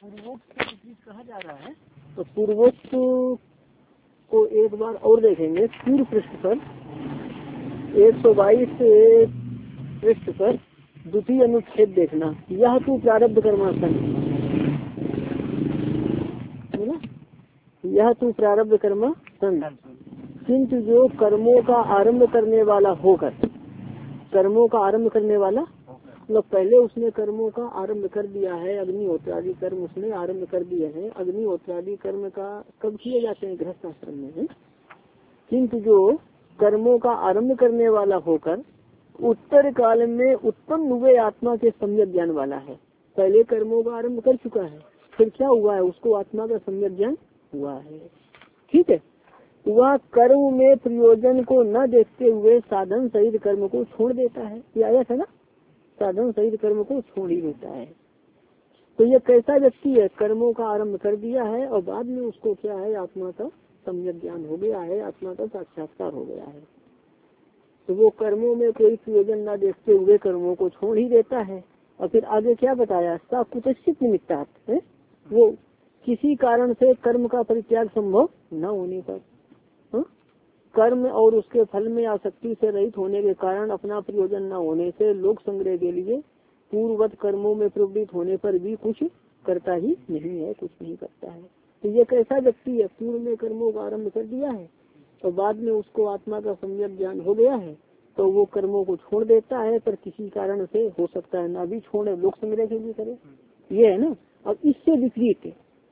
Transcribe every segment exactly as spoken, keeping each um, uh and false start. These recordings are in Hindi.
पूर्वोक्त से विपरीत कहा जा रहा है। तो पूर्वोक्त को एक बार और देखेंगे। पूर्व पृष्ठ पर एक सौ बाईस पृष्ठ पर द्वितीय अनुच्छेद देखना। यह तू प्रारब्ध कर्मासन, यह तू प्रारब्ध कर्मासन किंतु जो कर्मों का आरंभ करने वाला होकर, कर्मों का आरंभ करने वाला मतलब पहले उसने कर्मों का आरंभ कर दिया है। अग्निहोत्रादि कर्म उसने आरंभ कर दिए हैं। अग्निहोत्रादि कर्म का कब किए जाते हैं? गृहस्थ आश्रम में है। किंतु जो कर्मों का आरंभ करने वाला होकर उत्तर काल में उत्पन्न हुए आत्मा के सम्यक ज्ञान वाला है। पहले कर्मों का आरंभ कर चुका है, फिर क्या हुआ है? उसको आत्मा का सम्यक ज्ञान हुआ है। ठीक है। वह कर्म में प्रयोजन को न देखते हुए साधन सहित कर्म को छोड़ देता है। ये आया था ना, साधन सहित कर्म को छोड़ ही देता है। तो ये कैसा व्यक्ति है? कर्मों का आरंभ कर दिया है और बाद में उसको क्या है? आत्मा का सम्यक ज्ञान हो गया है, आत्मा का साक्षात्कार हो गया है। तो वो कर्मों में कोई प्रयोजन न देखते हुए कर्मों को छोड़ ही देता है। और फिर आगे क्या बताया? सा कुतश्चित निमित्तात् है, वो किसी कारण से कर्म का परित्याग संभव न होने पर, हा? कर्म और उसके फल में आसक्ति से रहित होने के कारण अपना प्रयोजन न होने से लोक संग्रह के लिए पूर्ववत कर्मों में प्रवृत्त होने पर भी कुछ करता ही नहीं है, कुछ नहीं करता है। तो ये कैसा व्यक्ति है? पूर्व में कर्मों का आरंभ कर दिया है और बाद में उसको आत्मा का सम्यक ज्ञान हो गया है, तो वो कर्मों को छोड़ देता है, पर किसी कारण से हो सकता है ना भी छोड़े, लोक संग्रह के लिए करे। ये है ना। अब इससे विपरीत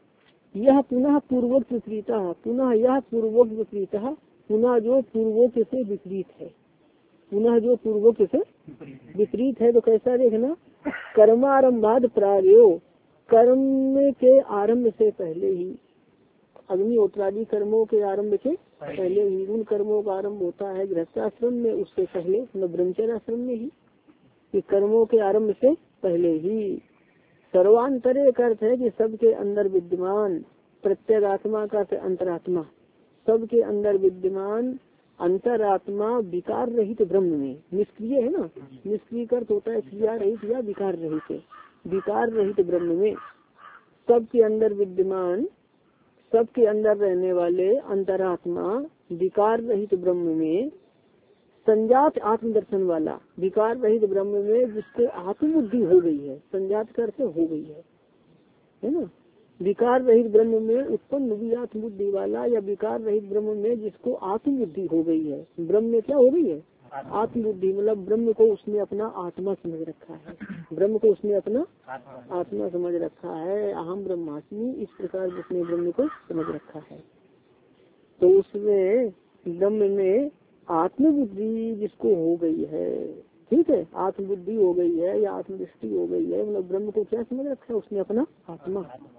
यह पुनः पूर्वोक्त विपरीत, पुनः यह पूर्वोक्त विपरीत, पुनः जो पूर्वोक्त से विपरीत है, पुनः जो पूर्वोक्त से विपरीत है। तो कैसा देखना? कर्मारंभाद प्रायो, कर्म के आरंभ से पहले ही, अग्निहोत्रादि कर्मों के आरंभ के पहले ही, उन कर्मों का आरंभ होता है गृहस्थाश्रम में, उससे पहले मतलब ब्रह्मचर्य आश्रम में ही, कि कर्मों के आरंभ से पहले ही। सर्वांतरे का अर्थ है कि सबके अंदर विद्यमान, प्रत्येक आत्मा का अंतरात्मा, सबके अंदर विद्यमान अंतरात्मा विकार रहित ब्रह्म में, निष्क्रिय है ना, निष्क्रिय अर्थ होता है क्रिया रहित या विकार रहित, विकार रहित ब्रह्म में सबके अंदर विद्यमान, सबके अंदर रहने वाले अंतरात्मा विकार रहित ब्रह्म में, संजात आत्मदर्शन वाला विकार रहित ब्रह्म में जिसको आत्मबुद्धि हो गई है, संजात करते हो गई है, है ना। विकार रहित ब्रह्म में उत्पन्न हुई आत्मबुद्धि वाला, या विकार रहित ब्रह्म में जिसको आत्मबुद्धि हो गई है। ब्रह्म में क्या हो गई है? आत्मबुद्धि, मतलब ब्रह्म को उसने अपना आत्मा समझ रखा है, ब्रह्म को उसने अपना आत्मा समझ रखा है। अहम ब्रह्मास्मि, इस प्रकार जिसने ब्रह्म को समझ रखा है, तो उसमें ब्रह्म में आत्मबुद्धि जिसको हो गई है, ठीक है, आत्मबुद्धि हो गई है या आत्मदृष्टि हो गई है, मतलब ब्रह्म को क्या समझ रखा है? उसने अपना आत्मा।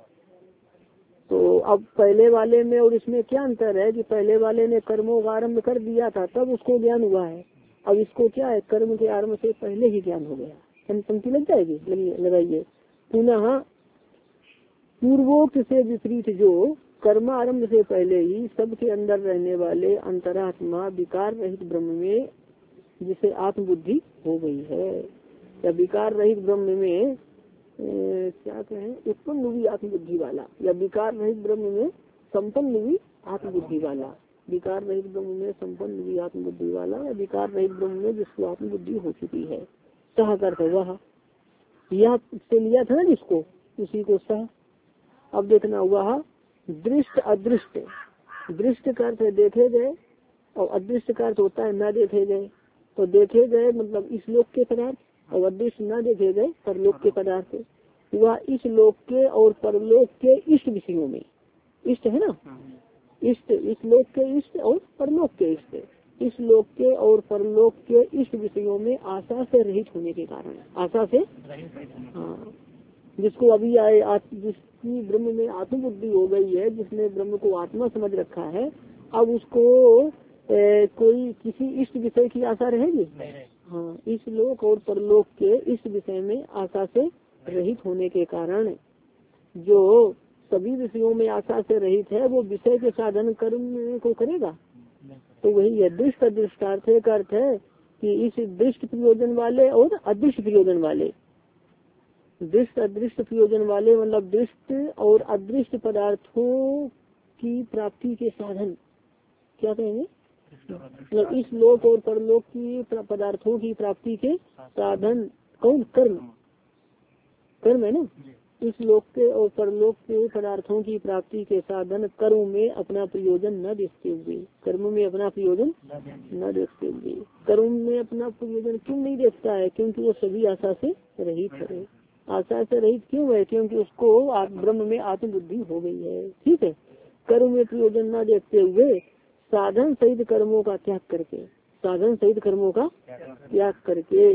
तो अब पहले वाले में और इसमें क्या अंतर है? कि पहले वाले ने कर्मों का आरम्भ कर दिया था तब उसको ज्ञान हुआ है, अब इसको क्या है? कर्म के आरम्भ से पहले ही ज्ञान हो गया। पंक्ति लग जाएगी, लगाइए। पुनः पूर्वोक्त से विपरीत जो कर्म आरंभ से पहले ही सबके अंदर रहने वाले अंतरात्मा विकार रहित ब्रह्म में जिसे आत्मबुद्धि हो गई है, या विकार रहित ब्रह्म में ए, क्या कहें? उत्पन्न हुई आत्मबुद्धि वाला, या विकार रहित ब्रह्म में संपन्न हुई आत्मबुद्धि वाला, विकार रहित ब्रह्म में संपन्न हुई आत्मबुद्धि वाला, या विकार रहित ब्रह्म में जिसको आत्मबुद्धि हो चुकी है। सह करते वह, यह से लिया था ना जिसको, उसी को सह। अब देखना वह दृष्ट अदृष्ट, दृष्ट का अर्थ है देखे गए और अदृष्ट का अर्थ होता है न देखे गए। तो देखे गए मतलब इस लोक के पदार्थ, और अदृष्ट न देखे गए परलोक के पदार्थ। वह इस लोक के और परलोक के इष्ट विषयों में, इष्ट है ना, इष्ट, इस लोक के इष्ट और परलोक के इष्ट, इस लोक के और परलोक के इष्ट विषयों में आशा से रहित होने के कारण, आशा से, हाँ, जिसको अभी आए, जिसकी ब्रह्म में आत्मबुद्धि हो गई है, जिसने ब्रह्म को आत्मा समझ रखा है, अब उसको ए, कोई किसी इष्ट विषय की आशा रहेगी? हाँ, इस लोक और परलोक के इस विषय में आशा से रहित होने के कारण, जो सभी विषयों में आशा से रहित है, वो विषय के साधन कर्म को करेगा। तो वही है दृष्ट दृष्टार्थ का अर्थ है कि इस दृष्ट प्रयोजन वाले और अदृष्ट प्रयोजन वाले, दृष्ट अदृष्ट प्रयोजन वाले, मतलब दृष्ट और अदृष्ट पदार्थों की प्राप्ति के साधन, क्या कहेंगे, मतलब इस लोक और परलोक की पदार्थों की प्राप्ति के साधन कौन, कर्म, कर्म है ना। इस लोक के और परलोक के पदार्थों की प्राप्ति के साधन कर्म में अपना प्रयोजन न देखते हुए, कर्म में अपना प्रयोजन न देखते हुए, कर्म में अपना प्रयोजन क्यों नहीं देखता है, क्योंकि वो सभी आशा से रहित है। आशा से रहित क्यों है, क्योंकि उसको ब्रह्म में आत्मबुद्धि हो गई है। ठीक है, कर्म में प्रयोजन न देखते हुए साधन सहित कर्मों का त्याग करके, साधन सहित कर्मों का त्याग करके,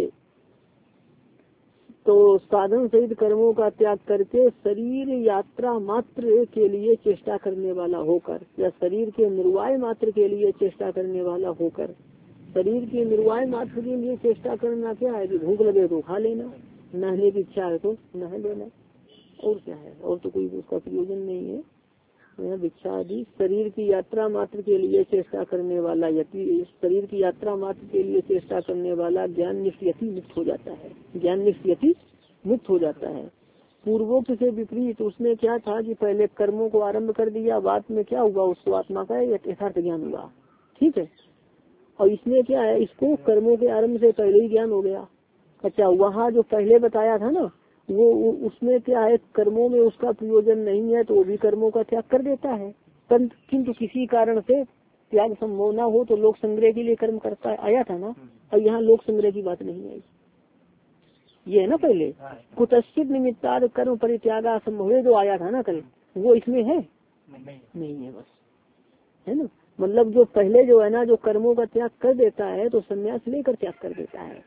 तो साधन सहित कर्मों का त्याग करके शरीर यात्रा मात्र के लिए चेष्टा करने वाला होकर, या शरीर के निर्वाह मात्र के लिए चेष्टा करने वाला होकर, शरीर के निर्वाह मात्र के लिए चेष्टा करना क्या है कि भूख लगे तो खा लेना, नहाने की इच्छा है तो नहा लेना, और क्या है, और तो कोई उसका प्रयोजन नहीं है। भिक्षा आदि शरीर की यात्रा मात्र के लिए चेष्टा करने वाला यति, शरीर की यात्रा मात्र के लिए चेष्टा करने वाला ज्ञान निष्ठ यति मुक्त हो जाता है, ज्ञान निष्ठ यति मुक्त हो जाता है। पूर्वोक्त से विपरीत उसमें क्या था कि पहले कर्मों को आरंभ कर दिया, बाद में क्या हुआ, उसको आत्मा का यथार्थ ज्ञान हुआ। ठीक है, और इसमें क्या है, इसको कर्मों के आरंभ से पहले ही ज्ञान हो गया। अच्छा, वहाँ जो पहले बताया था ना, वो उसमें क्या है, कर्मों में उसका प्रयोजन नहीं है तो वो भी कर्मों का त्याग कर देता है, किंतु किसी कारण से त्याग संभव ना हो तो लोक संग्रह के लिए कर्म करता है, आया था ना। और यहाँ लोक संग्रह की बात नहीं आई, ये है ना, पहले कुतश्चित निमित्ताद कर्म परित्यागा संभव जो आया था ना कल, वो इसमें है नहीं है, बस है ना। मतलब जो पहले जो है ना, जो कर्मों का त्याग कर देता है तो संन्यास लेकर त्याग कर देता है।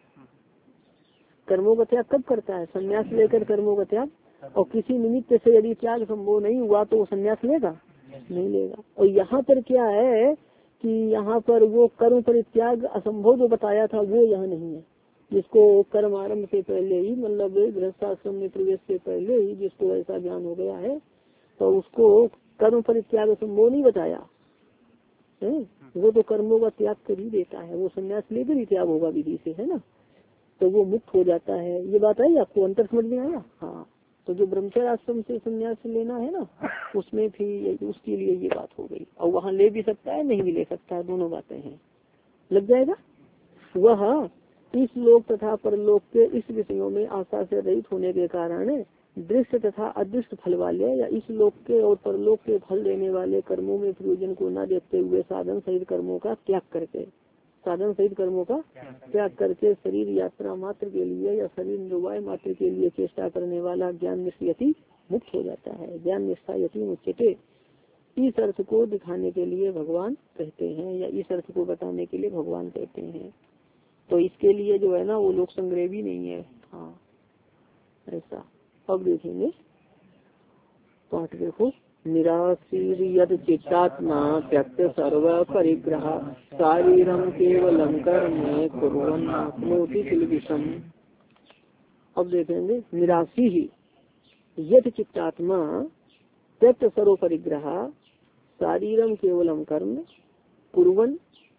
कर्मों का त्याग कब करता है, संन्यास लेकर कर्मों का त्याग। और किसी निमित्त से यदि त्याग संभव नहीं हुआ तो वो संन्यास लेगा, नहीं लेगा। और यहाँ पर क्या है कि यहाँ पर वो कर्म परित्याग असंभव जो बताया था वो यहाँ नहीं है, जिसको कर्म आरंभ से पहले ही, मतलब गृहस्थाश्रम में प्रवेश से पहले ही जिसको ऐसा ज्ञान हो गया है तो उसको कर्म परित्याग असंभव नहीं बताया है। वो तो कर्मों का त्याग कर ही देता है, वो संन्यास लेकर ही त्याग होगा विधि से, है ना, तो वो मुक्त हो जाता है। ये बात आई आपको, अंतर समझ में आया। हाँ, तो जो ब्रह्मचर्य आश्रम से संन्यास लेना है ना, उसमें भी उसके लिए ये बात हो गई। और वहाँ ले भी सकता है, नहीं भी ले सकता है, दोनों बातें हैं, लग जाएगा। वह इस लोक तथा परलोक के इस विषयों में आशा से रहित होने के कारण दृष्ट तथा अदृष्ट फल वाले, या इस लोक के और परलोक के फल देने वाले कर्मों में प्रयोजन को न देखते हुए साधन सहित कर्मों का त्याग करके, साधन सहित कर्मों का त्याग करके शरीर यात्रा मात्र के लिए या शरीर निर्वाह मात्र के लिए चेष्टा करने वाला ज्ञान निष्ठ यति मुक्त हो जाता है। ज्ञान निष्ठा यति मुच्यते, इस अर्थ को दिखाने के लिए भगवान कहते हैं, या इस अर्थ को बताने के लिए भगवान कहते हैं। तो इसके लिए जो है ना वो लोक संग्रह भी नहीं है। हाँ, ऐसा। अब देखेंगे पाठ, देखो, निराशीर्यद चित्तात्मा त्यक्त सर्व परिग्रह शारीरम केवलम कर्म कुर्वन्नोति किल्बिषम्। अब देखेंगे, निराशी ही यद चित्तात्मा त्यक्त सर्व परिग्रह शारीरम केवलम कर्म कुर्वन्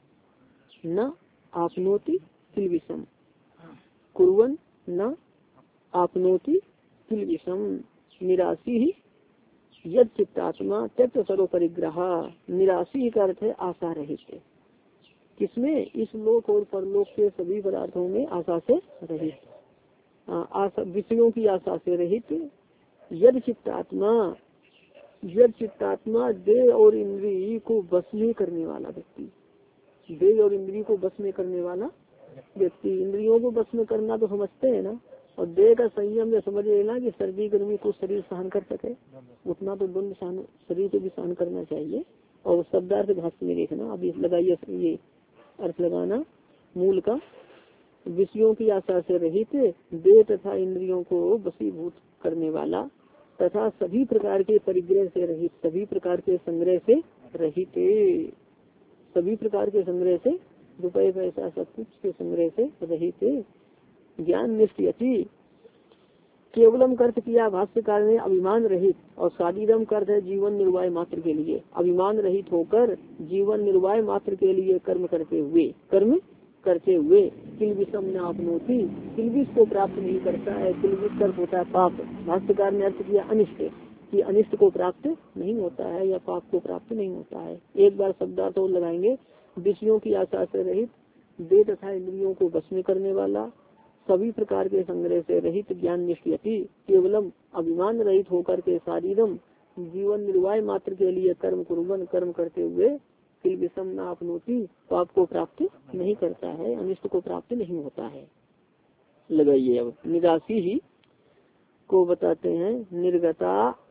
न आपनोति किल्बिषम्, कुर्वन् न आपनोति किल्बिषम्। निराशी ही यद चित्तात्मा त्यक्त सर्व परिग्रह, निराशी का अर्थ है आशा रहित। किसमें, इस लोक और परलोक के सभी पदार्थों में आशा से रहित, आशा विषयों की आशा से रहित। यद चित्तात्मा, यद चित्तात्मा देह और इंद्रिय को बस में करने वाला व्यक्ति, देह और इंद्रिय को बस में करने वाला व्यक्ति। इंद्रियों को बस में करना तो समझते हैं ना, और देह का संयम या समझ लेना कि सर्दी गर्मी को शरीर सहन कर सके, उतना तो द्वंद सहन शरीर को भी सहन करना चाहिए। और शब्दार्थ भाष्य में देखना, अभी लगाइए ये अर्थ लगाना मूल का, विषयों की आशा से रहित, देह तथा इंद्रियों को वशीभूत करने वाला, तथा सभी प्रकार के परिग्रह से रहित, सभी प्रकार के संग्रह से रहित, सभी प्रकार के संग्रह से, रुपये पैसा सब कुछ के संग्रह से रहित। ज्ञान निष्ठ यति, केवलम अर्थ किया भाष्यकार ने अभिमान रहित, और शारीरम अर्थ है जीवन निर्वाह मात्र के लिए, अभिमान रहित होकर जीवन निर्वाह मात्र के लिए कर्म करते हुए, कर्म करते हुए किलबिषम न आपनोति, किलबिष को प्राप्त नहीं करता है। किलबिष अर्थ होता है पाप। भाष्यकार ने अर्थ किया अनिष्ट, कि अनिष्ट को प्राप्त नहीं होता है या पाप को प्राप्त नहीं होता है। एक बार शब्दार्थ और लगाएंगे, विषयों की आशा से रहित, देह तथा इंद्रियों को वश में करने वाला, सभी प्रकार के संग्रह से रहित, ज्ञान निष्ठयति, केवलम अभिमान रहित होकर के शारीरम जीवन निर्वाह मात्र के लिए कर्म कुर्बन, कर्म करते हुए किलबिषम न आपनोति, पाप को प्राप्त नहीं करता है, अनिष्ट को प्राप्त नहीं होता है। लगाइए अब निराशी ही को बताते हैं, निर्गता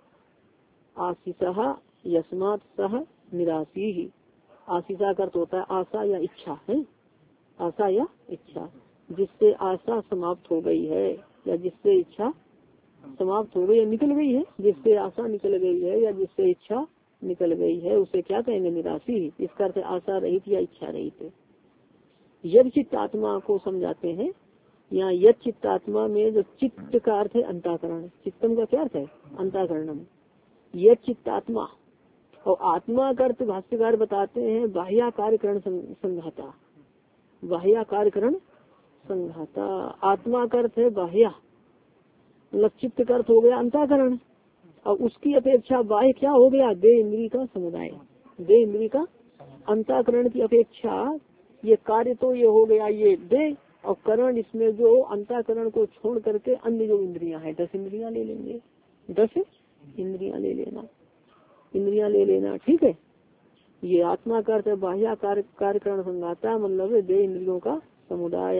आशीषा यस्मात् सह निराशी ही। आशीषा का अर्थ होता है आशा या इच्छा है, आशा या इच्छा, जिससे आशा समाप्त हो गई है या जिससे इच्छा समाप्त हो गई या निकल गई है, जिससे आशा निकल गई है या जिससे इच्छा निकल गई है, उसे क्या कहेंगे? निराशी। इसका अर्थ आशा रहित या इच्छा रहित। यद चित्तात्मा को समझाते हैं यहाँ। यद चित्तात्मा में जो चित्त का अर्थ है अंतःकरण, चित्तम का क्या अर्थ है? अंतःकरणम। यद चित्तात्मा, और आत्मा का अर्थ भाष्यकार बताते हैं बाह्याकार करण संघाता, बाह्याकार करण संघाता। आत्मा का अर्थ है बाह्य, मतलब चित्त का अर्थ हो गया अंतःकरण, और उसकी अपेक्षा बाह्य क्या हो गया? देह इंद्री का समुदाय, देह इंद्री का। अंतःकरण की अपेक्षा ये कार्य तो ये हो गया ये देह, और करण इसमें जो अंतःकरण को छोड़ करके अन्य जो इंद्रियां हैं, दस इंद्रियां ले लेंगे, दस इंद्रियां ले लेना, इंद्रियां ले लेना, ठीक है। ये आत्मा का अर्थ है बाह्य कार्यकरण संघाता, मतलब देह इंद्रियों का समुदाय।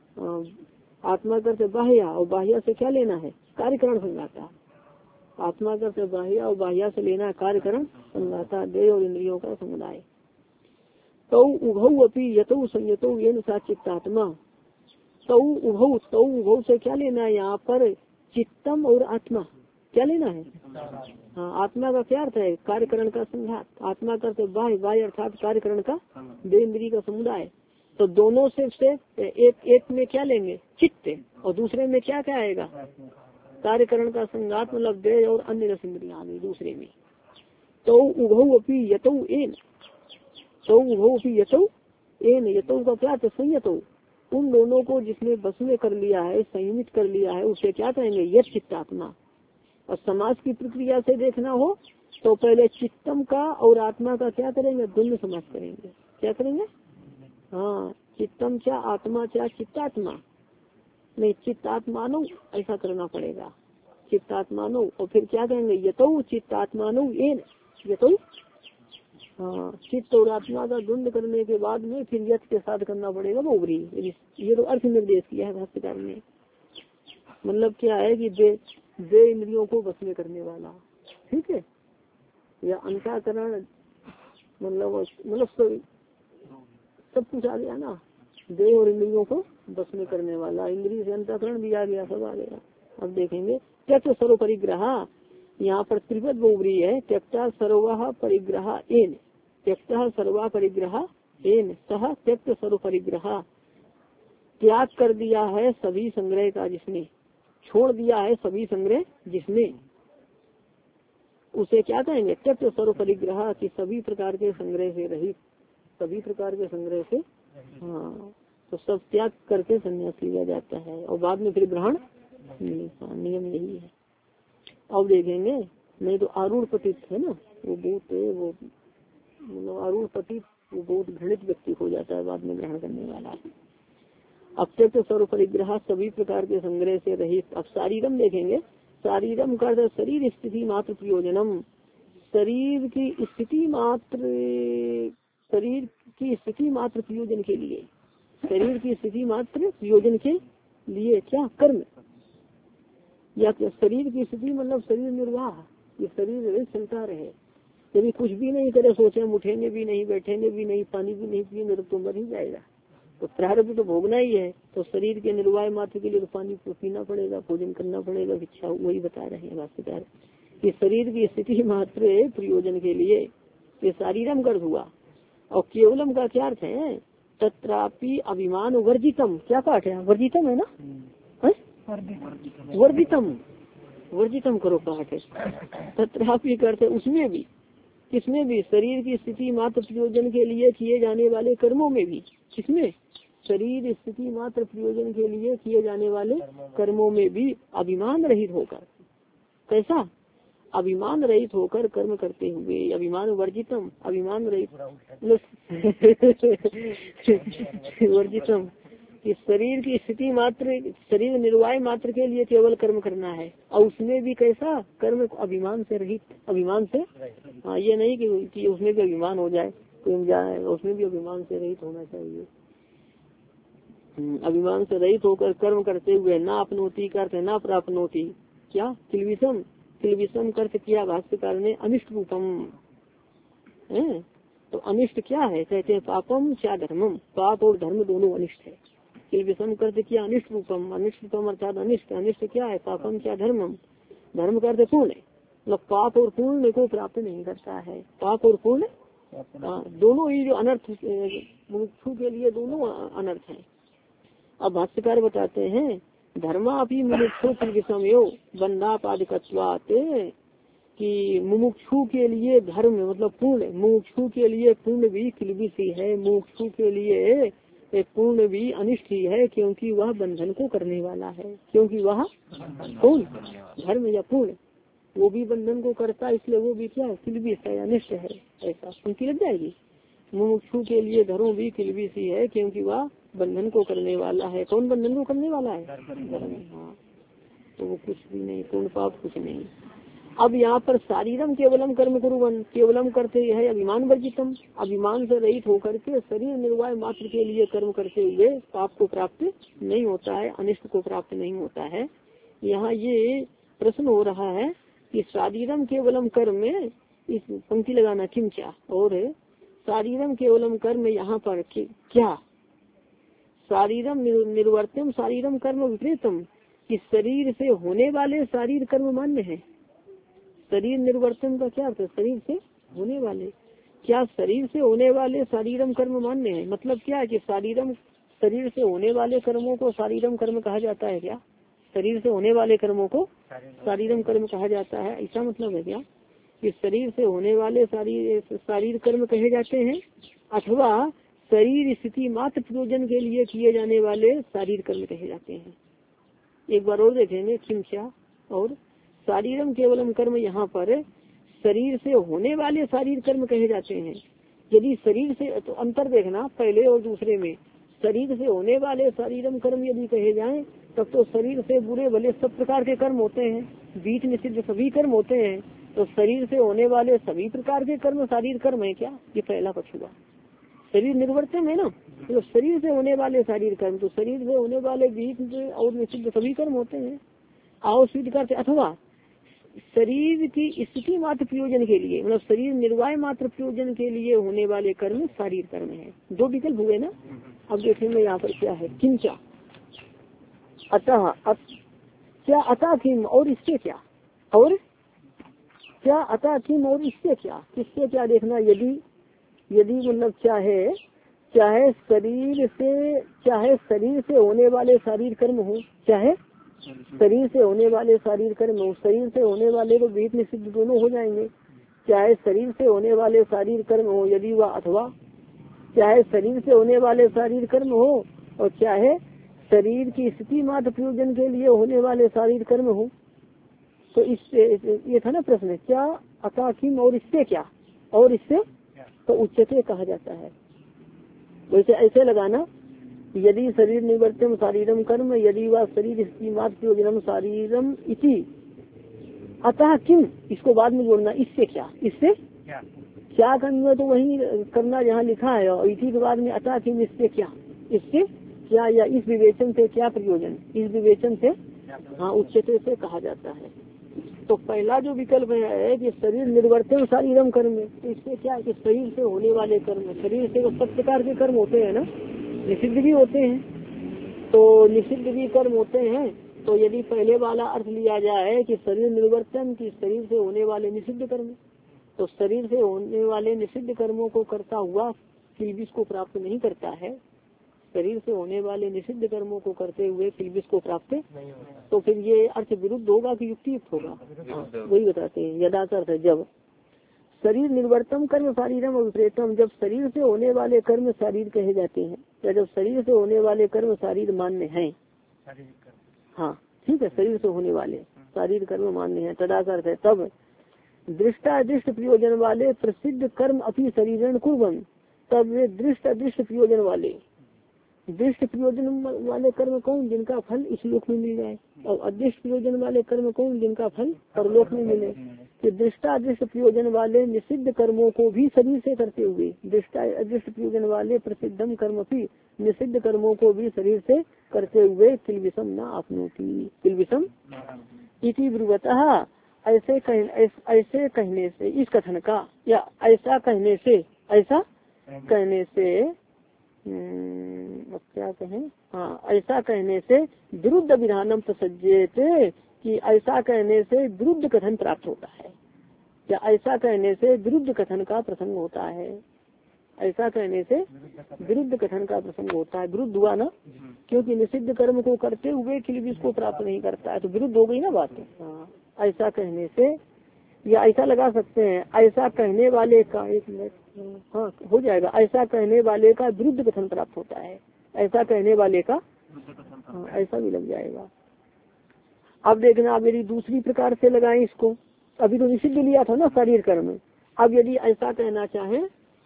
आत्मा का अर्थ है बाह्य, और बाह्य से क्या लेना है? कार्यकरण संघाता। आत्मा का अर्थ है बाह्य, और बाह्य से लेना कार्यकरण संघाता, देह और इंद्रियों का समुदाय। तो उभौ अपि यतो संयतो येन सा चित्तात्मा। तो उभौ, तो उभौ से क्या लेना है यहाँ पर? चित्तम और आत्मा, क्या लेना है? हाँ, आत्मा का क्या अर्थ है? कार्यकरण का संघात। आत्मा का अर्थ बाह्य, बाह्य अर्थात कार्यकरण का, देह इंद्रिय का समुदाय। तो दोनों से, से एक एक में क्या लेंगे? चित्त, और दूसरे में क्या क्या आएगा? कार्यकरण का संघात, मतलब देह और अन्य रस इंद्रियां दूसरे में। तो उभौ अपि यतो एन, तो उभौ अपि यतो एन, यतो का क्या अर्थ? संयतो, उन दोनों को जिसने बस में कर लिया है, संयमित कर लिया है, उसे क्या कहेंगे? यद चित्तात्मा। और समाज की प्रक्रिया से देखना हो तो पहले चित्तम का और आत्मा का क्या करेंगे? द्वंद्व समास करेंगे। क्या करेंगे? हाँ, चित्तम क्या आत्मा क्या चित्तात्मा, नहीं चित्तात्मानो ऐसा करना पड़ेगा, चित्तात्मानो। और फिर क्या कहेंगे? यतो चित्तात्मानो एन, यतो। हाँ, चित्त और आत्मा का द्वंद्व करने के बाद में फिर यथ के साथ करना पड़ेगा बहुब्री। ये तो अर्थ निर्देश किया है भाष्यकार ने। मतलब क्या है कि दे दे इंद्रियों को बस में करने वाला, ठीक है, या अंतःकरण, मतलब मतलब सब, सब कुछ आ गया ना, देह और इंद्रियों को बस में करने वाला, इंद्रिय से अंतःकरण भी आ गया, सब आ गया। अब देखेंगे त्यक्त सर्व परिग्रह, यहाँ पर त्रिपद बहुब्री है। त्यक्ता सर्व परिग्रह एन, त्यक्ता सर्वा परिग्रह एन, सह त्यक्त सर्व परिग्रह। त्याग कर दिया है सभी संग्रह का जिसने, छोड़ दिया है सभी संग्रह जिसने, उसे क्या कहेंगे? त्यक्त सर्व परिग्रह, की सभी प्रकार के संग्रह से रहित, सभी प्रकार के संग्रह से। हाँ, तो सब त्याग करके संन्यास लिया जाता है, और बाद में फिर ग्रहण नियम यही है। अब देखेंगे, नहीं तो आरूढ़ पतित है ना, वो बहुत वो मतलब आरूढ़ पतित वो बहुत घृणित व्यक्ति हो जाता है बाद में ग्रहण करने वाला। अत्यक्त सर्व परिग्रह, सभी प्रकार के संग्रह से रहित। अब शारीरम देखेंगे, शारीरम का शरीर स्थिति मात्र प्रयोजनम, शरीर की स्थिति मात्र, शरीर की स्थिति मात्र प्रयोजन के लिए, शरीर की स्थिति मात्र प्रयोजन के लिए क्या कर्म, या शरीर की स्थिति मतलब शरीर निर्वाह, ये शरीर चलता रहे, यदि कुछ भी नहीं करे, सोचे हम उठेंगे भी नहीं, बैठेंगे भी नहीं, पानी भी नहीं पिएंगे तो मर ही जाएगा, तो प्रारब्ध तो भोगना ही है। तो शरीर के निर्वाह मात्र के लिए तो पानी पीना पड़ेगा, भोजन करना पड़ेगा, भिक्षा, वही बता रहे हैं भाष्यकार कि शरीर की स्थिति मात्र प्रयोजन के लिए, ये शारीरम गर्भ हुआ। और केवलम का क्या अर्थ है? तत्रापि अभिमान वर्जितम, क्या पाठ है? वर्जितम है ना, है? वर्जितम, वर्जितम करो पाठ है। तत्रापि करते उसमें भी, किसमें भी? शरीर की स्थिति मात्र प्रयोजन के लिए किए जाने वाले कर्मों में भी, किसमें? शरीर स्थिति मात्र प्रयोजन के लिए किए जाने वाले कर्मों में भी अभिमान रहित होकर, कैसा अभिमान रहित होकर कर्म करते हुए, अभिमान वर्जितम, अभिमान रहित वर्जितम, कि शरीर की स्थिति मात्र, शरीर निर्वाह मात्र के लिए केवल कर्म करना है, और उसमें भी कैसा कर्म अभिमान से रहित, अभिमान से, हाँ ये नहीं कि, कि उसमें भी अभिमान हो जाए, कोई जाए उसमें भी अभिमान से रहित होना चाहिए। अभिमान से रहित होकर कर्म करते हुए ना अपनोती करते ना प्राप्नोती, क्या किलविषम, किलविषम कर्त किया भाष्यकार ने अनिष्ट रूपम है। तो अनिष्ट क्या है, कहते हैं पापम क्या धर्मम, पाप और धर्म दोनों अनिष्ट है। किलविषम कर्त किया अनिष्ट रूपम, अनिष्ट रूपम अर्थात अनिष्ट, अनिष्ट क्या है पापम क्या धर्मम, धर्म करते पूर्ण, मतलब पाप और पूर्ण को प्राप्त नहीं करता है, पाप और पूर्ण दोनों ही जो अनर्थ मुमुक्षु के लिए दोनों अनर्थ है। अब भाष्यकार बताते हैं धर्मापि मुमुक्षु किलविषमयो बंधापादिकत्वात्, कि मुमुक्षु के लिए धर्म मतलब पूर्ण, मुमुक्षु के लिए पूर्ण भी किलबिष ही है, मुमुक्षु के लिए पूर्ण भी अनिष्ट ही है, क्योंकि वह बंधन को करने वाला है, क्योंकि वह पूर्ण धर्म या पूर्ण वो भी बंधन को करता है, इसलिए वो भी क्या है किलबिष है, अनिष्ट है। ऐसा उनकी लग जाएगी, मुमुक्षु के लिए धर्म भी किलबिष ही है, क्योंकि वह बंधन को करने वाला है। कौन बंधन को करने वाला है, धर्म। हाँ तो वो कुछ भी नहीं, पूर्ण पाप कुछ नहीं। अब यहाँ पर शारीरम केवलम कर्म कुरुवन, केवलम करते है अभिमान वर्जितम, अभिमान से रहित होकर के शरीर निर्वाह मात्र के लिए कर्म करते हुए पाप को प्राप्त नहीं होता है, अनिष्ट को प्राप्त नहीं होता है। यहाँ ये प्रश्न हो रहा है कि शारीरम केवलम कर्म में, इस पंक्ति लगाना किम क्या, और शारीरम केवलम कर्म यहाँ पर क्या, शारीरम निर्वर्तम शारीरम कर्म विपरीतम, कि शरीर से होने वाले शारीर कर्म मान्य है। शरीर निर्वर्तन का क्या अर्थ है, शरीर से होने वाले, क्या शरीर से होने वाले शारीरम कर्म मान्य है, मतलब क्या है कि शारीरम शरीर से होने वाले कर्मों को शारीरम कर्म कहा जाता है क्या, शरीर से होने वाले कर्मों को शारीरम कर्म कहा जाता है, ऐसा मतलब है क्या कि शरीर से होने वाले शारीर शारीर कर्म कहे जाते हैं, अथवा शरीर स्थिति मात्र प्रयोजन के लिए किए जाने वाले शारीर कर्म कहे जाते हैं। एक बार और देखेंगे किंचा, और शारीरम केवलम कर्म यहाँ पर शरीर से होने वाले शारीर कर्म कहे जाते हैं। यदि शरीर से, तो अंतर देखना पहले और दूसरे में, शरीर से होने वाले शारीरम कर्म यदि कहे जाएं तब तो शरीर से बुरे भले सब प्रकार के कर्म होते हैं, बीच निषिद्ध सभी कर्म होते हैं, तो शरीर से होने वाले सभी प्रकार के कर्म शारीर कर्म है क्या, ये पहला पक्ष हुआ। शरीर निर्वर्तन है ना, तो शरीर से होने वाले शारीर कर्म, तो शरीर से होने वाले बीच और निषिद्ध सभी कर्म होते हैं। आओ स्वीट करते, अथवा शरीर की स्थिति मात्र प्रयोजन के लिए, मतलब शरीर निर्वाह मात्र प्रयोजन के लिए होने वाले कर्म शारीर कर्म है। दो विकल्प हुए ना। अब देखेंगे यहाँ पर क्या है, किंचा अतः, क्या अतः किम और इससे क्या, और क्या अतः किम और इससे क्या, किससे क्या देखना, यदि यदि मतलब चाहे चाहे शरीर से चाहे शरीर से होने वाले शारीर कर्म हो, चाहे शरीर से होने वाले शारीर कर्म हो, शरीर से होने वाले को बीच निषिद्ध दोनों हो जाएंगे, चाहे शरीर से होने वाले शारीर कर्म हो यदि वह, अथवा चाहे शरीर से होने वाले शारीर कर्म हो और चाहे शरीर की स्थिति मात्र प्रयोजन के लिए होने वाले शारीर कर्म हो। तो इससे ये था ना प्रश्न, क्या अतः किम और इससे क्या, और इससे तो उच्चते कहा जाता है। वैसे ऐसे लगाना, यदि शरीर निवर्तम शारीरम कर्म यदि वह शरीर स्थिति मात्र प्रयोजनम शारीरम इति, अतः किम इसको बाद में जोड़ना, इससे क्या, इससे क्या, क्या करना तो वही करना जहाँ लिखा है, और इसी के बाद में अतः किम इससे क्या, इससे क्या या इस विवेचन से क्या प्रयोजन, इस विवेचन से हाँ उच्चते से कहा जाता है। तो पहला जो विकल्प है कि शरीर निर्वर्तन शारीरम कर्म, इससे क्या है कि शरीर से होने वाले कर्म, शरीर से वो सब प्रकार के कर्म होते हैं ना, निषिद्ध भी होते हैं, तो निषिद्ध भी कर्म होते हैं। तो यदि पहले वाला अर्थ लिया जाए कि शरीर निर्वर्तन की शरीर से होने वाले निषिद्ध कर्म, तो शरीर से होने वाले निषिद्ध कर्मों को करता हुआ किलबिष को प्राप्त नहीं करता है, शरीर से होने वाले निषिद्ध कर्मों को करते हुए किलबिष को प्राप्त नहीं होगा। तो फिर ये अर्थ विरुद्ध होगा कि युक्ति युक्त होगा, वही बताते हैं। यदार्थ अर्थ है जब शरीर निर्वर्तम कर्म शारीरम अभिप्रेतम, जब शरीर से होने वाले कर्म शारीर कहे जाते हैं, या जब शरीर से होने वाले कर्म शारीर मान्य हैं, हाँ ठीक है, शरीर से होने वाले शारीर कर्म मान्य हैं, तदाकर है तब दृष्टा दृष्ट प्रयोजन वाले प्रसिद्ध कर्म अपनी शरीर कुर्बन, तब वे दृष्ट अदृष्ट प्रयोजन वाले, दृष्ट प्रयोजन वाले कर्म कौन जिनका फल इस लोक में मिल जाए, और अदृष्ट प्रयोजन वाले कर्म कौन जिनका फल परलोक में मिले। कि दृष्टा अदृष्ट प्रयोजन वाले निषिद्ध कर्मों को भी शरीर से करते हुए, दृष्टा अदृष्ट प्रयोजन वाले प्रसिद्धम कर्म भी निषिद्ध कर्मों को भी शरीर से करते हुए किलविषम न आपनोति, किलविषम इति ब्रुवतः, ऐसे कह, ऐसे कहने से, इस कथन का या ऐसा कहने से, ऐसा कहने से अब क्या कहें, हाँ ऐसा कहने से विरुद्ध विधानम प्रसज्जेत, कि ऐसा कहने से विरुद्ध कथन प्राप्त होता है, या ऐसा कहने से विरुद्ध कथन का प्रसंग होता है, ऐसा कहने से विरुद्ध कथन का प्रसंग होता है। विरुद्ध हुआ ना, क्योंकि निषिद्ध कर्म को करते हुए किलबिष को प्राप्त नहीं करता है, तो विरुद्ध हो गई ना बात। हाँ ऐसा कहने से, या ऐसा लगा सकते हैं, ऐसा कहने वाले का, एक मिनट हाँ हो जाएगा, ऐसा कहने वाले का विरुद्ध कथन प्राप्त होता है, ऐसा कहने वाले का, हाँ ऐसा भी लग जाएगा। अब देखना, अब यदि दूसरी प्रकार से लगाएं इसको, अभी तो निषिद्ध लिया था ना शारीर कर्म, अब यदि ऐसा कहना चाहें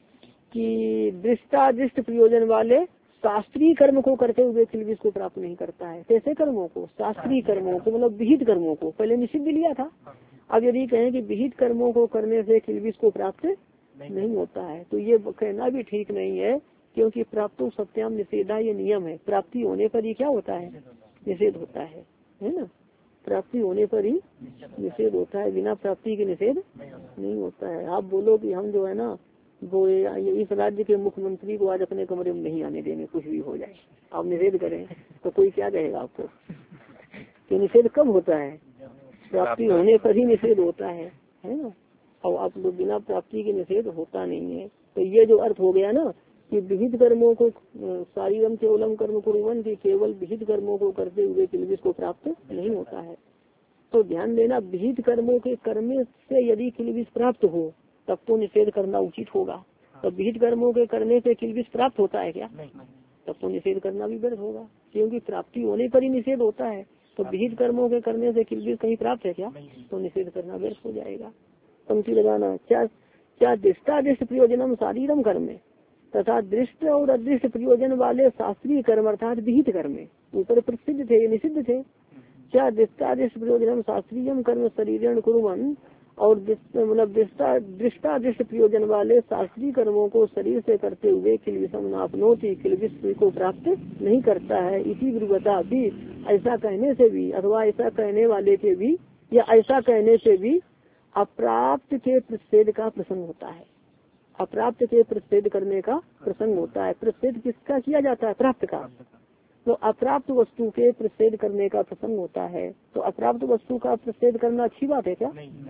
कि दृष्टादृष्ट प्रयोजन वाले शास्त्रीय कर्म को करते हुए किलबिष को प्राप्त नहीं करता है, कैसे कर्मों को, शास्त्रीय कर्मों को, मतलब विहित कर्मों को, पहले निषिद्ध लिया था, अब यदि कहें कि विहित कर्मों को करने से किलबिष को प्राप्त नहीं, नहीं होता है, तो ये कहना भी ठीक नहीं है, क्योंकि प्राप्तो सत्याम निषेधा ये नियम है, प्राप्ति होने पर ही क्या होता है, निषेध होता है, है ना, प्राप्ति होने पर ही निषेध होता है, बिना प्राप्ति के निषेध नहीं होता है। आप बोलो कि हम जो है ना वो इस राज्य के मुख्यमंत्री को आज अपने कमरे में नहीं आने देंगे, कुछ भी हो जाए, आप निषेध करें तो कोई क्या कहेगा आपको, कि निषेध कब होता है, प्राप्ति होने पर ही निषेध होता है, है ना, और आप लोग बिना प्राप्ति के निषेध होता नहीं है। तो ये जो अर्थ हो गया ना कि विहित कर्मों को शारीरम केवलम कर्म कुर्वन्, की केवल विहित कर्मों को करते हुए किलबिष को प्राप्त नहीं होता है, तो ध्यान देना, विहित कर्मों के करने से यदि किलबिष प्राप्त हो तब तो निषेध करना उचित होगा। तो विहित कर्मों के करने से किलबिष प्राप्त होता है क्या, तब तो निषेध करना भी व्यर्थ होगा, क्योंकि प्राप्ति होने पर ही निषेध होता है। तो विहित कर्मों के करने से किलबिष कहीं प्राप्त है क्या, तो निषेध करना व्यर्थ हो जाएगा। पंक्ति लगाना, क्या क्या दृष्टादृष्ट प्रयोजनम शारीरम कर्म तथा दृष्ट और अदृष्ट प्रयोजन वाले शास्त्रीय कर्म अर्थात विहित कर्म ऊपर प्रसिद्ध थे, निषिद्ध थे। क्या दृष्टादृष्ट प्रयोजनम शास्त्रीय कर्म शरीरण कुर्वन्, और मतलब दृष्टा दृष्टादृष्ट प्रयोजन वाले शास्त्रीय कर्मों को शरीर से करते हुए किलबिषम नापनोति, किलबिष को प्राप्त नहीं करता है। इसी ब्रुवता भी, ऐसा कहने से भी, अथवा ऐसा कहने वाले के भी, या ऐसा कहने से भी अप्राप्त के प्रतिषेध का प्रसंग होता है, अप्राप्त के प्रतिषेध करने का प्रसंग होता है। प्रतिषेध किसका किया जाता है, प्राप्त का, तो अप्राप्त वस्तु के प्रतिषेध करने का प्रसंग होता है। तो अप्राप्त वस्तु का प्रतिषेध करना अच्छी बात है क्या,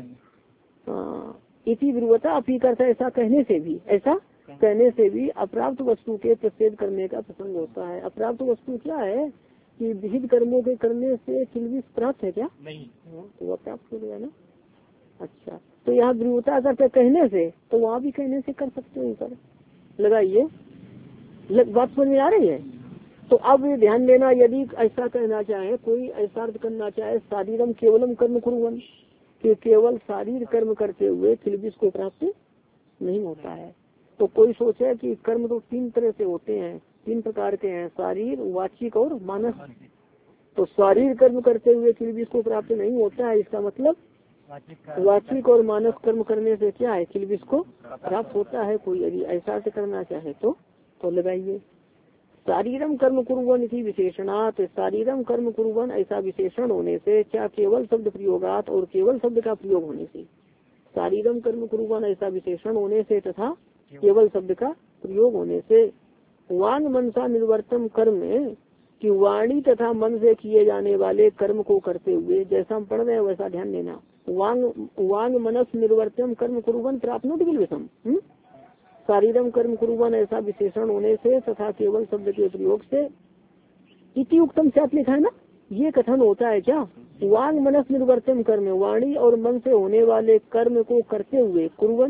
हाँ। इसी ब्रुवता अपनी करता, ऐसा कहने से भी, ऐसा कहने से भी अप्राप्त वस्तु के प्रतिषेध करने का प्रसंग होता है। अप्राप्त वस्तु क्या है कि विहित कर्मों के करने से किलबिष प्राप्त है क्या, नहीं, तो वो प्राप्त हो गया ना। अच्छा, तो यहाँ ब्रुवता करते कहने से, तो वहाँ भी कहने से कर सकते हो, ऊपर लगाइए, बात समझ में आ रही है। तो अब ध्यान देना, यदि ऐसा कहना चाहे कोई, ऐसा अर्थ करना चाहे शारीरम केवलम कर्म कुर्वन्, कि केवल शारीर कर्म करते हुए किलबिष को प्राप्त नहीं होता है, तो कोई सोचे कि कर्म तो तीन तरह से होते हैं, तीन प्रकार के हैं, शारीर, वाचिक और मानस। तो शारीर कर्म करते हुए किलबिष को प्राप्त नहीं होता है, इसका मतलब वाचिक और मानस कर्म करने से क्या है, किलबिष को प्राप्त होता है। कोई यदि ऐसा से करना चाहे तो तो लगाइए शारीरम कर्म कुर्वन् इति विशेषणात्, शारीरम कर्म कुर्वन् ऐसा विशेषण होने से, क्या केवल शब्द प्रयोगात, और केवल शब्द का प्रयोग होने से, शारीरम कर्म कुर्वन् ऐसा विशेषण होने से तथा केवल शब्द का प्रयोग होने से, वांग मनसा निर्वर्तम कर्म, कि वाणी तथा मन से किए जाने वाले कर्म को करते हुए, जैसा हम पढ़ रहे हैं वैसा ध्यान देना, वांग वांग मनस निर्वर्तम कर्म कुर्वन् प्राप्नोति किलबिषम, शारीरम कर्म कुर्वन् ऐसा विशेषण होने से तथा केवल शब्द के प्रयोग से, इति उक्तम से आप लिखा है ना, ये कथन होता है क्या, वांग मनस निर्वर्तम कर्म, वाणी और मन से होने वाले कर्म को करते हुए, कुर्वन्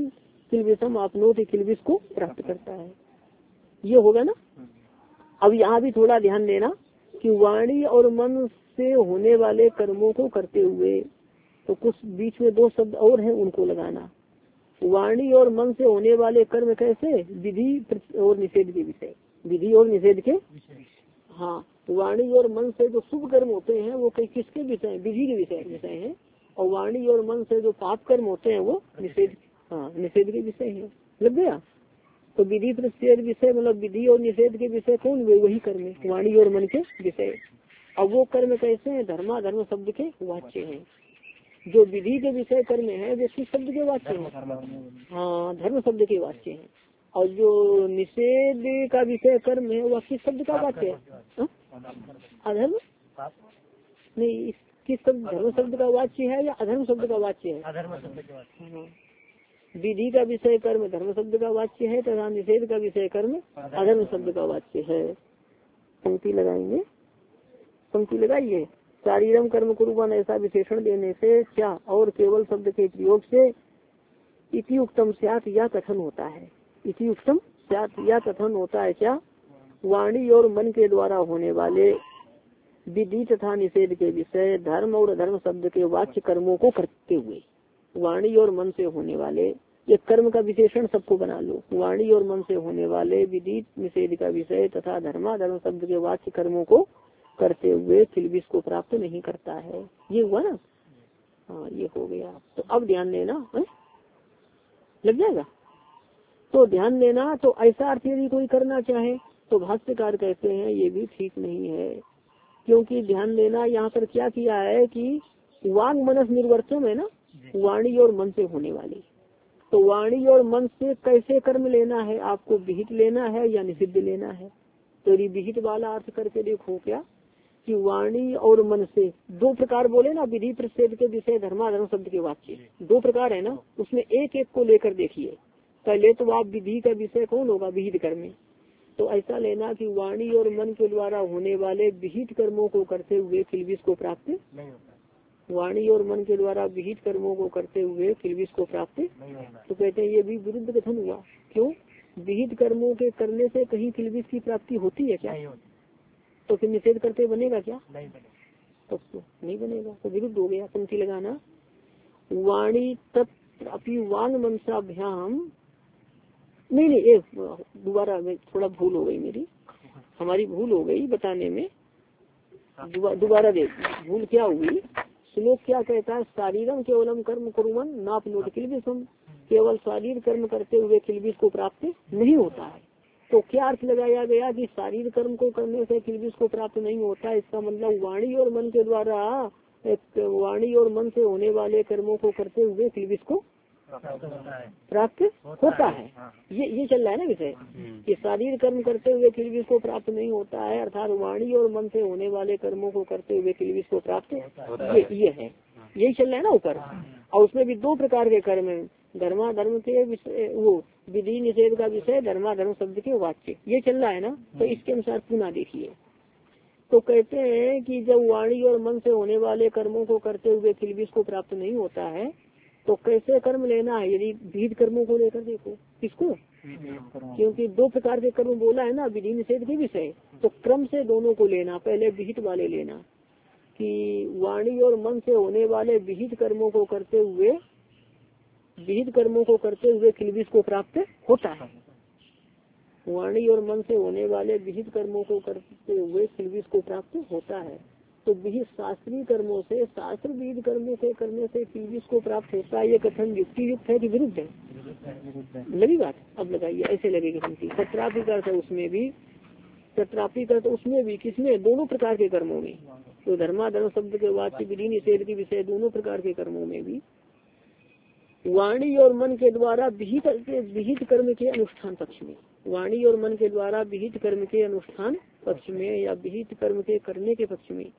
किलबिषम आपनोति, किलबिष को प्राप्त करता है। ये होगा ना। अब यहाँ भी थोड़ा ध्यान देना कि वाणी और मन से होने वाले कर्मों को करते हुए, तो कुछ बीच में दो शब्द और हैं, उनको लगाना। वाणी और मन से होने वाले कर्म कैसे, विधि और निषेध के विषय, विधि और निषेध के, हाँ, वाणी और मन से जो शुभ कर्म होते हैं वो कई किसके विषय, विधि के विषय विषय है, और वाणी और मन से जो पाप कर्म होते हैं वो निषेध, हाँ, निषेध के विषय है। लग गया। तो विधि प्रतिषेध विषय मतलब विधि और निषेध के विषय कौन हुए, वही कर्म है, वाणी और मन के विषय। अब वो कर्म कैसे हैं, धर्मा धर्म शब्द के वाच्य हैं। जो विधि के विषय कर्म है वो किस शब्द के वाच्य है, हाँ, धर्म शब्द के वाच्य है। और जो निषेध का विषय कर्म है वह किस शब्द का वाच्य है, अधर्म नहीं, किस शब्द, धर्म शब्द का वाच्य है या अधर्म शब्द का वाच्य है, अधर्म शब्द का वाच्य। विधि का विषय कर्म धर्म शब्द का वाच्य है तथा निषेध का विषय कर्म अधर्म शब्द का वाच्य है। पंक्ति लगाएंगे, पंक्ति लगाइए। शारीरम कर्म कुर्बान ऐसा विशेषण देने से क्या और केवल शब्द के प्रयोग से इति उत्तम स्यात् या कथन होता है, इति उत्तम स्यात् या कथन होता है क्या, वाणी और मन के द्वारा होने वाले विधि तथा निषेध के विषय धर्म और अधर्म शब्द के वाच्य कर्मों को करते हुए, वाणी और मन से होने वाले, ये कर्म का विशेषण सबको बना लो, वाणी और मन से होने वाले विधि निषेध का विषय तथा धर्मा धर्म शब्द के वाच्य कर्मों को करते हुए किलबिष को प्राप्त नहीं करता है। ये हुआ ना, हाँ, ये हो गया। तो अब ध्यान देना, है? लग जाएगा। तो ध्यान देना, तो ऐसा अर्थ यदि कोई करना चाहे तो भाष्यकार कहते हैं ये भी ठीक नहीं है, क्योंकि ध्यान देना यहाँ पर क्या किया है कि वांग मनस निर्वर्तम है ना, वाणी और मन से होने वाली। तो वाणी और मन से कैसे कर्म लेना है, आपको विहित लेना है या निषिद्ध लेना है। तो यदि विहित वाला अर्थ करके देखो क्या कि वाणी और मन से दो प्रकार बोले ना, विधि प्रतिषेध के विषय धर्माधर्म शब्द के वाक्य दो प्रकार है ना, उसमें एक एक को लेकर देखिए। पहले तो आप विधि का विषय कौन होगा, विहित कर्म। तो ऐसा लेना कि वाणी और मन के द्वारा होने वाले विहित कर्मों को करते हुए किलबिष को प्राप्त नहीं होता, वाणी और मन के द्वारा विहित कर्मों को करते हुए किलबिष को प्राप्त नहीं होता। तो कहते हैं ये भी विरुद्ध कथन हुआ। क्यों, विहित कर्मों के करने से कहीं किलबिष की प्राप्ति होती है क्या, तो फिर निषेध करते बनेगा क्या, नहीं बनेगा, तो नहीं बनेगा, तो विरुद्ध हो गया। पंक्ति लगाना, वाणी तत् अपनी वांग मनसाभ्याम, नहीं नहीं एक दोबारा में थोड़ा भूल हो गई, मेरी हमारी भूल हो गई बताने में, दोबारा देख भूल क्या हुई। श्लोक क्या कहता है, शारीरम केवलम कर्म कुर्वन् नाप्नोति किलबिषम, केवल शारीर कर्म करते हुए किलबिष को प्राप्त नहीं होता है। तो क्या अर्थ लगाया गया कि शारीर कर्म को करने से किलबिष को प्राप्त नहीं होता, इसका मतलब वाणी और मन के द्वारा वाणी और मन से होने वाले कर्मों को करते हुए किलबिष को प्राप्त होता है। ये ये चल रहा है ना विषय कि शारीर कर्म करते हुए किलबिष को प्राप्त नहीं होता है, अर्थात वाणी और मन से होने वाले कर्मों को करते हुए किलबिष को प्राप्त ये ये है, यही चल रहा है ना ऊपर। और उसमें भी दो प्रकार के कर्म है, धर्मा धर्म के विषय, वो विधि निषेध का विषय धर्मा धर्म शब्द के वाक्य, ये चल रहा है ना। तो इसके अनुसार पुनः देखिए। तो कहते हैं कि जब वाणी और मन से होने वाले कर्मों को करते हुए किलबिष को प्राप्त नहीं होता है, तो कैसे कर्म लेना है, यदि विहित कर्मों को लेकर देखो, किसको, क्योंकि दो प्रकार के कर्म बोला है ना, विधि निषेध के विषय, तो क्रम से दोनों को लेना, पहले विहित वाले लेना कि वाणी और मन से होने वाले विहित कर्मों को करते हुए विहित कर्मों को करते हुए किलबिष को प्राप्त होता है, वाणी और मन से होने वाले विहित कर्मों को करते हुए किलबिष को प्राप्त होता है। तो विहित शास्त्रीय कर्मों से शास्त्र विहित कर्मों के करने से किलबिष को प्राप्त होता है, ये कथन युक्ति युक्त है कि विरुद्ध है, लगी बात। अब लगाइए, ऐसे लगेगी पंक्ति, सत्रापि करता उसमें भी, सत्रापि करता उसमें भी, किसमें, दोनों प्रकार के कर्मों में। तो धर्मा धर्म शब्द के वाच्य विधि निषेध के विषय दोनों प्रकार के कर्मों में भी वाणी और मन के द्वारा विहित विहित कर्म के अनुष्ठान पक्ष में, वाणी और मन के द्वारा विहित कर्म के अनुष्ठान पक्ष में या विहित कर्म के करने के पक्ष में,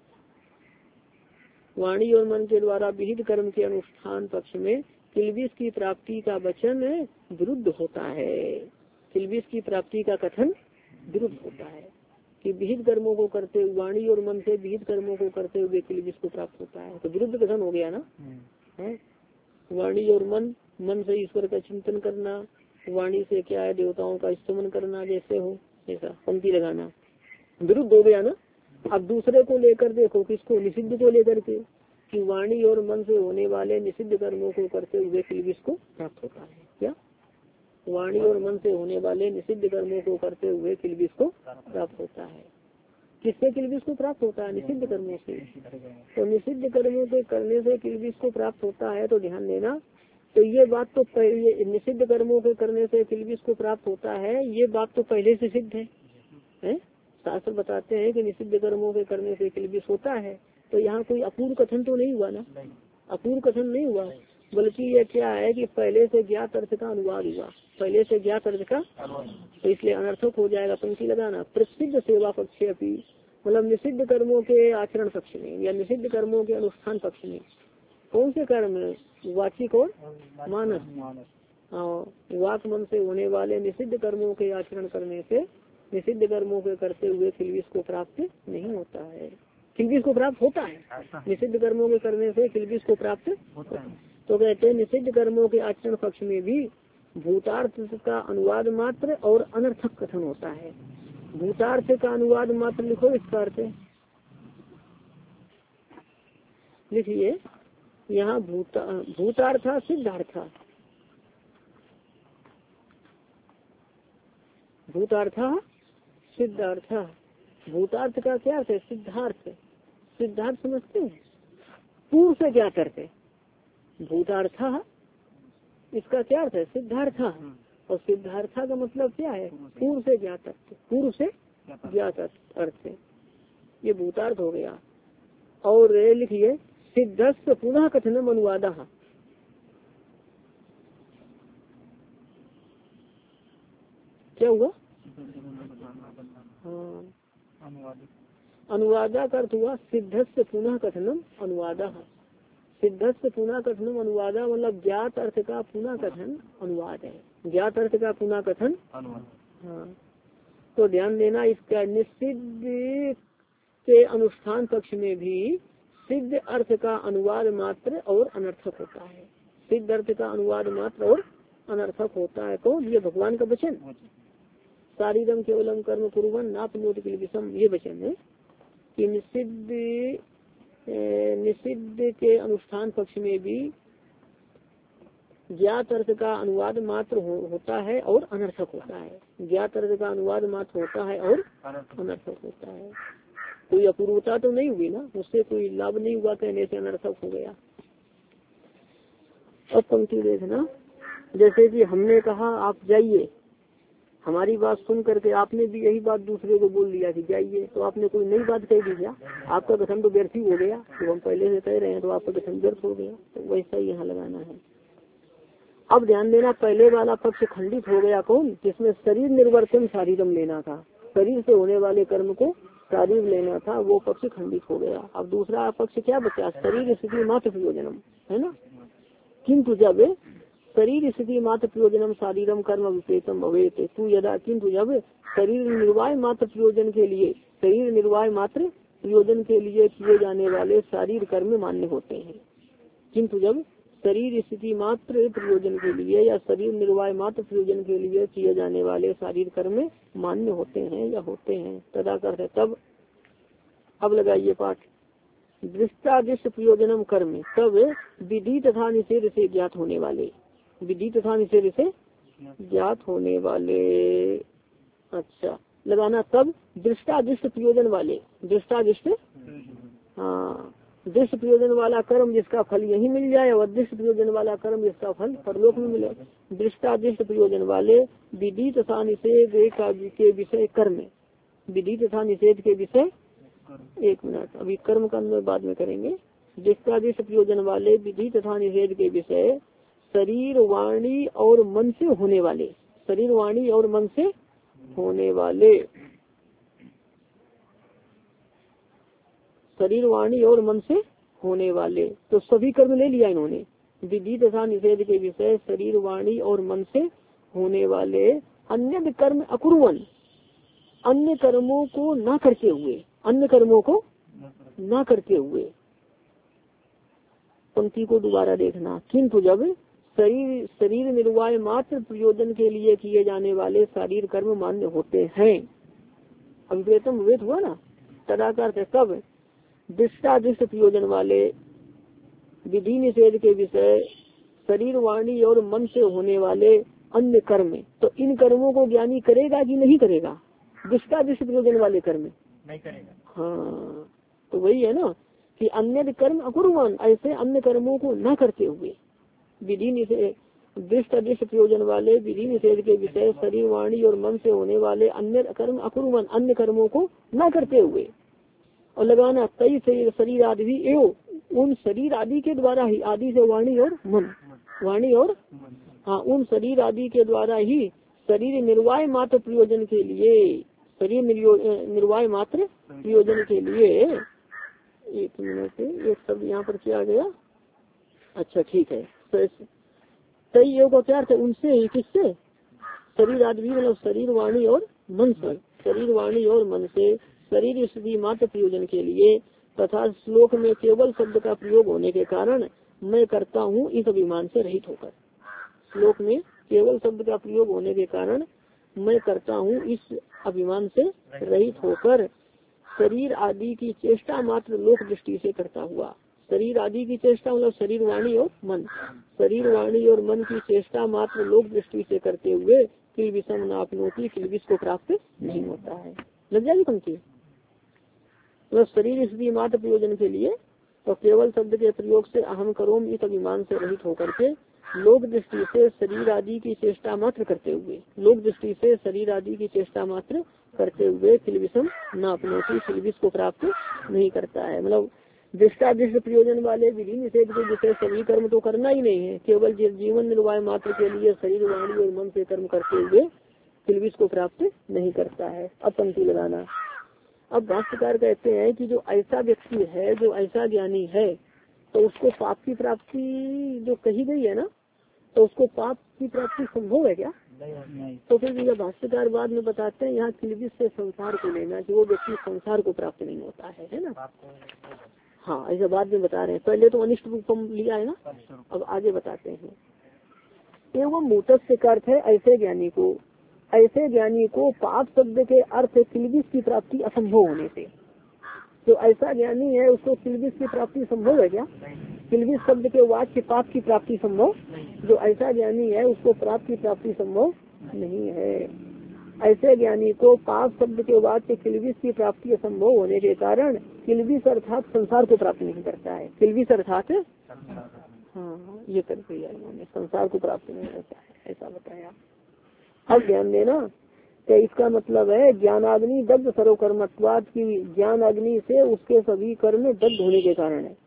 वाणी और मन के द्वारा विहित कर्म के अनुष्ठान पक्ष में किलबिष की प्राप्ति का वचन विरुद्ध होता है, किलबिष की प्राप्ति का कथन विरुद्ध होता है कि विहित कर्मों को करते हुए वाणी और मन से विहित कर्मों को करते हुए किलबिष को प्राप्त होता है। तो विरुद्ध कथन हो गया ना, है वाणी और मन मन से ईश्वर का चिंतन करना, वाणी से क्या है देवताओं का स्तमन करना, जैसे हो ऐसा पंक्ति लगाना। विरुद्ध हो गया ना। अब दूसरे को लेकर देखो, किसको, निषिद्ध को लेकर के, कि वाणी और मन से होने वाले निषिद्ध कर्मों को करते हुए किल्बिष को प्राप्त होता है। क्या वाणी और मन से होने वाले निषिद्ध कर्मों को करते हुए किल्बिष को प्राप्त होता है। किससे किल्बिष को प्राप्त होता है? निषिद्ध कर्मों से। तो निषिद्ध कर्मों के करने से किल्बिष को प्राप्त होता है, तो ध्यान देना। तो ये बात तो पहले, निषिद्ध कर्मों के करने से किल्बिष को प्राप्त होता है, ये बात तो पहले से सिद्ध है, है? शास्त्र बताते हैं कि निषिद्ध कर्मों के करने से किल्बिष होता है। तो यहाँ कोई अपूर्व कथन तो नहीं हुआ ना, अपूर्व कथन नहीं हुआ, बल्कि ये क्या है कि पहले से ज्ञात अर्थ का अनुवाद हुआ, पहले से ज्ञात अर्थ का, तो इसलिए अनर्थक हो जाएगा। पंक्ति लगाना, प्रसिद्ध सेवा पक्ष अपनी, मतलब निषिद्ध कर्मों के आचरण पक्ष में या निषिद्ध कर्मों के अनुष्ठान पक्ष में। कौन से कर्म? वाचिक और मानस। वाक मन से होने वाले निषिद्ध कर्मों के आचरण करने से निषिद्ध कर्मों के करते हुए किल्बिष को प्राप्त नहीं होता है। किल्बिष को प्राप्त होता है, निषिद्ध कर्मों के करने से किल्बिष को प्राप्त होता है। तो कहते हैं निषिद्ध कर्मों के आचरण पक्ष में भी भूतार्थ का अनुवाद मात्र और अनर्थक कथन होता है। भूतार्थ का अनुवाद मात्र लिखो, इसका अर्थ लिखिए यहाँ, भूता भूतार्थ सिद्धार्थ, भूतार्थ सिद्धार्थ। भूतार्थ का क्या अर्थ है? सिद्धार्थ। सिद्धार्थ समझते हैं, पूर्व से ज्ञात अर्थ है। भूतार्थ इसका क्या अर्थ है? सिद्धार्थ। और सिद्धार्थ का मतलब क्या है? पूर्व से ज्ञात अर्थ, पूर्व से ज्ञात अर्थ है, ये भूतार्थ हो गया। और लिखिए सिद्धस्थ पुनः कथनम अनुवाद। क्या हुआ? हाँ, अनुवादा का अर्थ हुआ सिद्धस्थ पुनः कथनम अनुवादा। सिद्धस्थ पुनः कथनम अनुवादा मतलब ज्ञात अर्थ का पुनः कथन अनुवाद है, ज्ञात अर्थ का पुनः कथन। हाँ, तो ध्यान देना, इसका निषिद्ध के अनुष्ठान पक्ष में भी सिद्ध अर्थ का अनुवाद मात्र और अनर्थक होता है। सिद्ध अर्थ का अनुवाद मात्र और अनर्थक होता है। कौन? ये भगवान का वचन, शारीरम केवलम कर्म कुर्वन् नाप्नोति किल्बिषम्, ये वचन है कि निषिद्ध निषिद्ध के अनुष्ठान पक्ष में भी ज्ञात अर्थ का अनुवाद मात्र हो, होता है और अनर्थक होता है। ज्ञात अर्थ का अनुवाद मात्र होता है और अनर्थक होता है। कोई अपूर्वता तो नहीं हुई ना, उससे कोई लाभ नहीं हुआ, कहने से अनर्थक हो गया। अब पंक्ति देखना, जैसे कि हमने कहा आप जाइए, हमारी बात सुन करके आपने भी यही बात दूसरे को बोल दिया कि जाइए, तो आपने कोई नई बात कह दी क्या? आपका कथन तो व्यर्थ ही हो गया। तो हम पहले से कह रहे हैं तो आपका कथन व्यर्थ हो गया। तो वैसा ही यहाँ लगाना है। अब ध्यान देना, पहले वाला पक्ष खंडित हो गया। कौन? जिसमें शरीर निर्वर्तन शारीरम लेना था, शरीर से होने वाले कर्म को शारीर लेना था, वो पक्ष खंडित हो गया। अब दूसरा पक्ष क्या बचा? शरीर स्थिति मात्र प्रयोजनम, है ना। किंतु जब शरीर स्थिति मात्र प्रयोजनम शारीरम कर्म विपेतम भवेत, तू यदा, किंतु जब शरीर निर्वाह मात्र प्रयोजन के लिए, शरीर निर्वाह मात्र प्रयोजन के लिए किए जाने वाले शारीर कर्म मान्य होते हैं। किंतु जब शरीर स्थिति मात्र प्रयोजन के लिए या शरीर निर्वाह मात्र प्रयोजन के लिए किए जाने वाले शारीर कर्म मान्य होते हैं या होते हैं, तदा करते तब। अब लगाइए पाठ, दृष्टादृष्ट प्रयोजनम कर्म, तब विधि तथा निषेध से ज्ञात होने वाले, विधि तथा निषेध से ज्ञात होने वाले, अच्छा लगाना, तब दृष्टादृष्ट प्रयोजन वाले, दृष्टादृष्ट, हाँ, दृष्ट प्रयोजन वाला कर्म जिसका फल यही मिल जाए और दृष्ट प्रयोजन वाला कर्म जिसका फल परलोक में मिले। दृष्टादृष्ट प्रयोजन वाले विधि तथा निषेध के विषय कर्म, विधि तथा निषेध के विषय, एक मिनट, अभी कर्म का अन्वय बाद में करेंगे। दृष्टादृष्ट प्रयोजन वाले विधि तथा निषेध के विषय शरीर वाणी और मन से होने वाले, शरीर वाणी और मन से होने वाले, शरीर वाणी और मन से होने वाले, तो सभी कर्म ले लिया इन्होंने। विधि तथा निषेध के विषय शरीर वाणी और मन से होने वाले अन्य कर्म अकुर्वन, अन्य कर्मों को ना करते हुए, अन्य कर्मों को ना करते हुए। पंक्ति को दोबारा देखना, किंतु जब शरीर शरीर निर्वाह मात्र प्रयोजन के लिए किए जाने वाले शारीर कर्म मान्य होते हैं। अभिप्रेतम विवेक हुआ ना, तदाकार से कब दृष्टादृष्ट प्रयोजन वाले विधि निषेध के विषय शरीर वाणी और मन से होने वाले अन्य कर्म, तो इन कर्मों को ज्ञानी करेगा कि नहीं करेगा? दृष्टादृष्ट प्रयोजन वाले कर्म नहीं करेगा। हाँ, तो वही है ना कि अन्य कर्म अकुर्वान, ऐसे अन्य कर्मों को न करते हुए विधि निषेध दृष्ट अदृष्ट प्रयोजन वाले विधि निषेध के विषय शरीर वाणी और मन से होने वाले अन्य कर्म अकुर्वान, अन्य कर्मों को न करते हुए, और लगाना कई शरीर आदि भी एवं उन शरीर आदि के द्वारा ही, आदि से वाणी और मन, वाणी और हाँ उन शरीर आदि के द्वारा ही शरीर निर्वाह मात्र प्रयोजन के लिए, शरीर निर्वाह मात्र प्रयोजन के लिए, एक मिनट एक शब्द यहाँ पर क्या गया, अच्छा ठीक है, कई योग क्या थे उनसे ही, किससे? शरीर आदि मतलब शरीर वाणी और मन से, शरीर वाणी और मन से शरीर स्थिति मात्र प्रयोजन के लिए, तथा श्लोक में केवल शब्द का प्रयोग होने के कारण मैं करता हूँ इस अभिमान से रहित होकर, श्लोक में केवल शब्द का प्रयोग होने के कारण मैं करता हूँ इस अभिमान से रहित होकर, शरीर आदि की चेष्टा मात्र लोक दृष्टि से करता हुआ, शरीर आदि की चेष्टा मतलब शरीर वाणी और मन, शरीर वाणी और मन की चेष्टा मात्र लोक दृष्टि से करते हुए किल विषम नापनोति, किल विष को प्राप्त नहीं होता है। लग जाएगी पंक्ति, मतलब शरीर स्थिति मात्र प्रयोजन के लिए तो केवल शब्द के प्रयोग से अहम करोम इस अभिमान से रहित होकर के लोक दृष्टि से शरीर आदि की चेष्टा मात्र करते हुए, लोक दृष्टि से शरीर आदि की चेष्टा मात्र करते हुए किलविषम न अपनोती, किलविष को प्राप्त नहीं करता है। मतलब दृष्टादृष्ट प्रयोजन वाले विधि निषेध के विषय सभी कर्म तो करना ही नहीं है, केवल जीवन निर्वाह मात्र के लिए शरीर वाणी और मन से कर्म करते हुए किलविष को प्राप्त नहीं करता है। अब पंक्ति लगाना। अब भाष्यकार कहते हैं कि जो ऐसा व्यक्ति है, जो ऐसा ज्ञानी है, तो उसको पाप की प्राप्ति जो कही गई है ना, तो उसको पाप की प्राप्ति संभव है क्या? नहीं। तो फिर यह भाष्यकार बाद में बताते हैं यहाँ किलविष से संसार को लेना, कि वो व्यक्ति संसार को प्राप्त नहीं होता है, है ना। हाँ, ऐसा बाद में बता रहे हैं, पहले तो अनिष्ट रूपम लिया है ना, अब आगे बताते हैं। एवं मूतस्य का अर्थ है ऐसे ज्ञानी को, ऐसे ज्ञानी को पाप शब्द के अर्थ किलविष की प्राप्ति असंभव होने से, जो ऐसा ज्ञानी है उसको किलविष की प्राप्ति संभव है क्या? किलविष शब्द के वाक्य पाप की प्राप्ति संभव, जो ऐसा ज्ञानी है उसको पाप की प्राप्ति संभव नहीं है। ऐसे ज्ञानी को पाप शब्द के वाक्य किलविष की प्राप्ति असंभव होने के कारण किलविष अर्थात संसार को प्राप्त नहीं करता है। किलविष अर्थात हाँ ये कर दिया इन्होंने, संसार को प्राप्त नहीं करता है, ऐसा बताया। अब ध्यान देना तो इसका मतलब है ज्ञानाग्नि दग्ध सर्वकर्मत्वाद की, ज्ञान अग्नि से उसके सभी कर्म दग्ध होने के कारण है।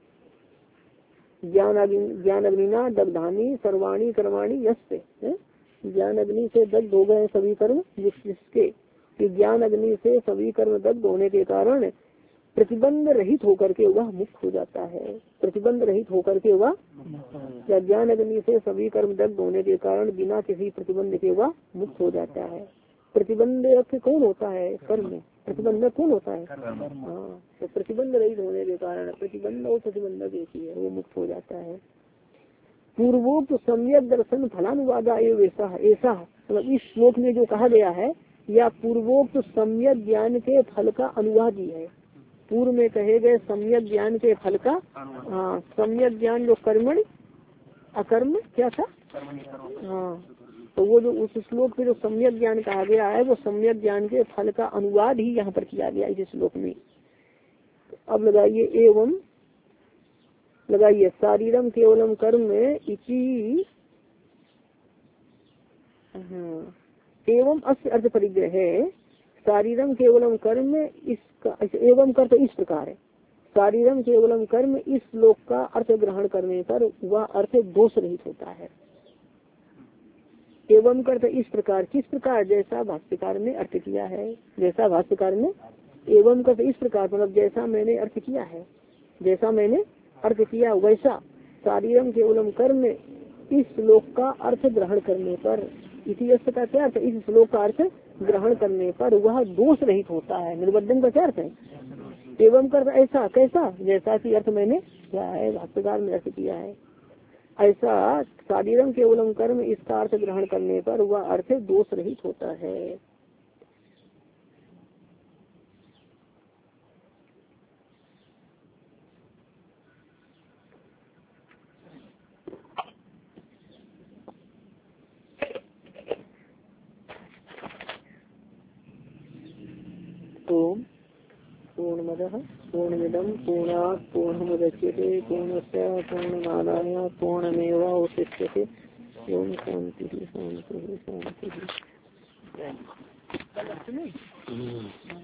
ज्ञान अग्नि ज्ञान अग्निना दग्धानी सर्वाणी कर्माणी यस्ते, ज्ञान अग्नि से दग्ध हो गए सभी कर्म जिसके, कि ज्ञान अग्नि से सभी कर्म दग्ध होने के कारण प्रतिबंध रहित होकर के वह मुक्त हो जाता है। प्रतिबंध रहित होकर के वह, या ज्ञान अग्नि से सभी कर्म दग्ध होने के कारण बिना किसी प्रतिबंध के वह मुक्त हो जाता है। प्रतिबंधक कौन होता है? कर्म। प्रतिबंधक कौन होता है? हाँ, तो प्रतिबंध रहित होने के कारण प्रतिबंध और प्रतिबंधक एक ही है, वो मुक्त हो जाता है। पूर्वोक्त तो सम्यक दर्शन फलानुवादा ऐसा ऐसा, मतलब इस श्लोक में जो कहा गया है या पूर्वोक्त तो सम्यक ज्ञान के फल का अनुवाद ही है। पूर्व में कहे गए सम्यक ज्ञान के फल का, हाँ सम्यक ज्ञान जो कर्मण अकर्म क्या था, हाँ तो वो जो उस श्लोक में जो सम्यक ज्ञान कहा गया है वो सम्यक ज्ञान के फल का अनुवाद ही यहाँ पर किया गया इस श्लोक में। अब लगाइए एवं, लगाइए शारीरम केवलम कर्म इति, एवं अस्य अर्थ परिग्रह है। शारीरम केवलम कर्म इसका एवं कर तो इस प्रकार है, शारीरम केवलम कर्म इस श्लोक का अर्थ ग्रहण करने पर वह अर्थ दोष रहित होता है। एवं कर तो इस प्रकार, किस प्रकार? जैसा भाष्यकार ने अर्थ किया है, जैसा भाष्यकार ने एवं कर तो इस प्रकार मतलब जैसा मैंने अर्थ किया है, जैसा मैंने अर्थ किया वैसा शारीरम केवलम कर्म इस श्लोक का अर्थ ग्रहण करने पर, इसी का क्या अर्थ? इस श्लोक का अर्थ ग्रहण करने पर वह दोष रहित होता है। निर्बद्धन का क्या अर्थ है? एवं कर ऐसा, कैसा? जैसा कि अर्थ मैंने किया है, भाष्यकार ने अर्थ किया है। ऐसा शारीरम केवलम कर्म इसका अर्थ ग्रहण करने पर वह अर्थ दोष रहित होता है। ओम पूर्णमदः पूर्णमिदं पूर्णात् पूर्णमुदच्यते पूर्णस्य पूर्णमादाय पूर्णमेवावशिष्यते। ओम शांति शांति शांति।